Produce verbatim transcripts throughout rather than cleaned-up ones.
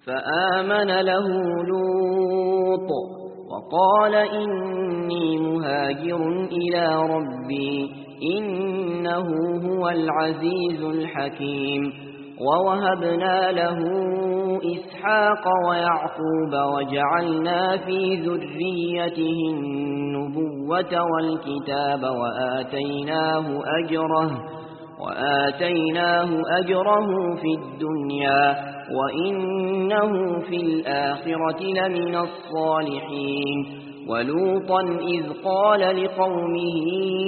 فآمن له لوط وقال إني مهاجر إلى ربي إنه هو العزيز الحكيم. ووهبنا له إسحاق ويعقوب وجعلنا في ذريته النبوة والكتاب وآتيناه أجره وآتيناه أجره في الدنيا وإنه في الآخرة لمن الصالحين. ولوطا إذ قال لقومه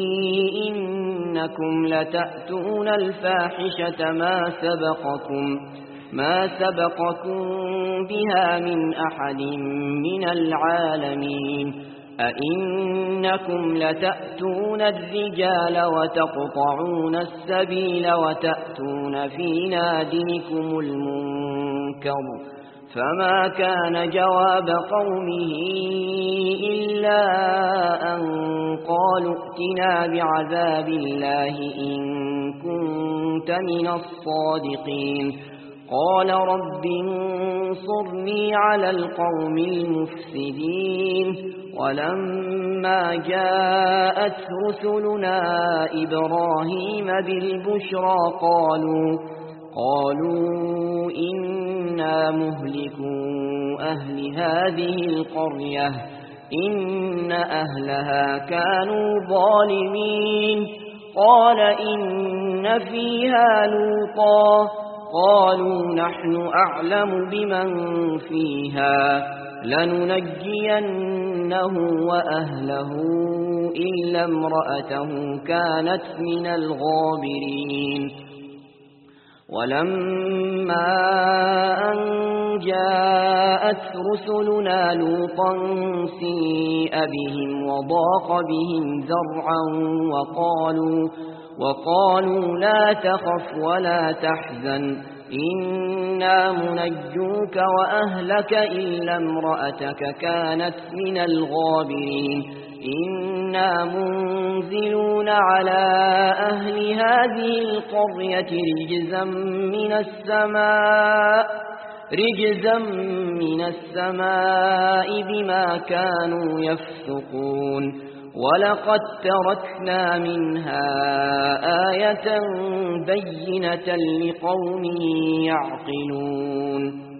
إنكم لتأتون الفاحشة ما سبقكم ما سبقكم بها من أحد من العالمين. أئنكم لتأتون الرجال وتقطعون السبيل وتأتون في ناديكم المنكر. فما كان جواب قومه إلا أن قالوا ائتنا بعذاب الله إن كنت من الصادقين. قال رب انصرني على القوم المفسدين. ولما جاءت رسلنا إبراهيم بالبشرى قالوا قالوا إنا مهلكو أهل هذه القرية إن أهلها كانوا ظالمين. قال إن فيها لوطا قالوا نحن أعلم بمن فيها لننجينه وأهله إلا امرأته كانت من الغابرين. ولما أن جاءت رسلنا لوطا سيء بهم وضاق بهم ذرعا وقالوا, وقالوا لا تخف ولا تحزن إنا منجوك وأهلك إلا امرأتك كانت من الغابرين. إنا منزلون على أهل هذه القرية رجزا من السماء رجزا من السماء بما كانوا يفسقون. ولقد تركنا منها آية بينة لقوم يعقلون.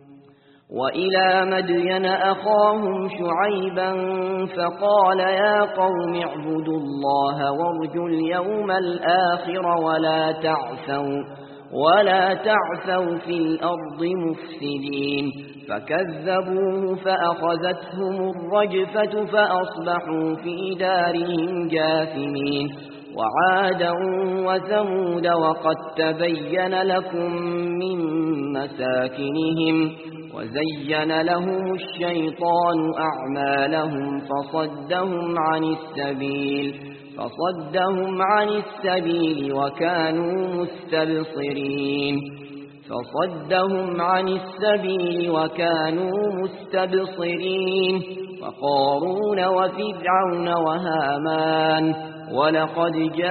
وإلى مدين أخاهم شعيبا فقال يا قوم اعبدوا الله وارجوا اليوم الآخر ولا تعثوا ولا تعثوا في الأرض مفسدين. فكذبوه فأخذتهم الرجفة فأصبحوا في دارهم جاثمين. وعادا وثمود وقد تبين لكم من مساكنهم وزين لهم الشيطان أعمالهم فصدهم عن السبيل فصدهم عن السبيل وكانوا مستبصرين فصدهم عن السبيل وكانوا مستبصرين. وقارون وفرعون وهامان ولقد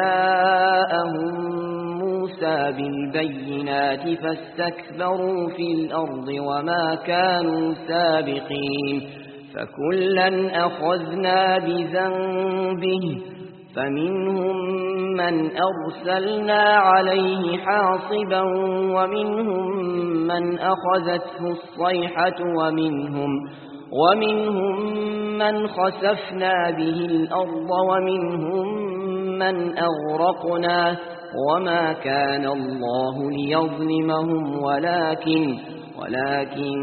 جاءهم موسى بالبينات فاستكبروا في الأرض وما كانوا سابقين. فكلا أخذنا بذنبه فمنهم من أرسلنا عليه حاصبا ومنهم من أخذته الصيحة ومنهم ومنهم من خسفنا به الأرض ومنهم من أغرقنا وما كان الله ليظلمهم ولكن ولكن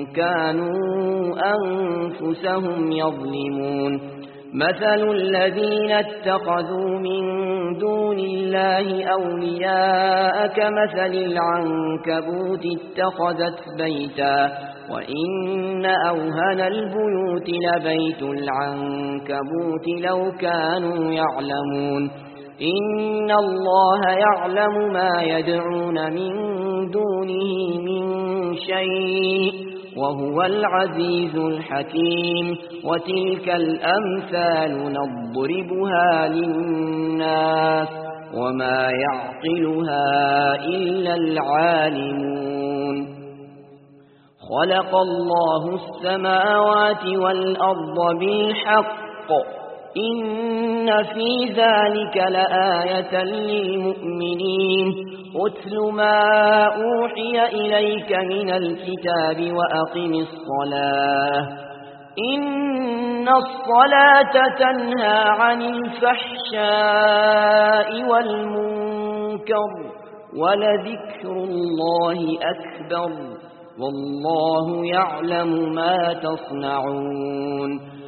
كانوا أنفسهم يظلمون. مثل الذين اتخذوا من دون الله أولياء كمثل العنكبوت اتخذت بيتا وإن أوهن البيوت لبيت العنكبوت لو كانوا يعلمون. إن الله يعلم ما يدعون من دونه من شيء وهو العزيز الحكيم. وتلك الأمثال نضربها للناس وما يعقلها إلا العالمون. خلق الله السماوات والأرض بالحق إن في ذلك لآية للمؤمنين أتل ما أوحي إليك من الكتاب وأقم الصلاة إن الصلاة تنهى عن الفحشاء والمنكر ولذكر الله أكبر والله يعلم ما تصنعون